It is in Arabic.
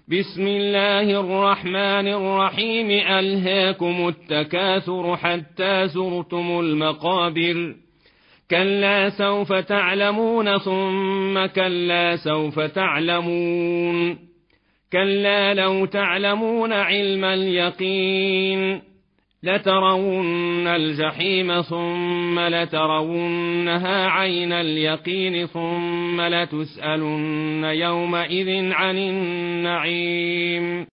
بسم الله الرحمن الرحيم ألهاكم التكاثر حتى زرتم المقابر كلا سوف تعلمون ثم كلا سوف تعلمون كلا لو تعلمون علم اليقين لترون الجحيم ثم لترونها عين اليقين ثم لتسألن يومئذ عن النعيم.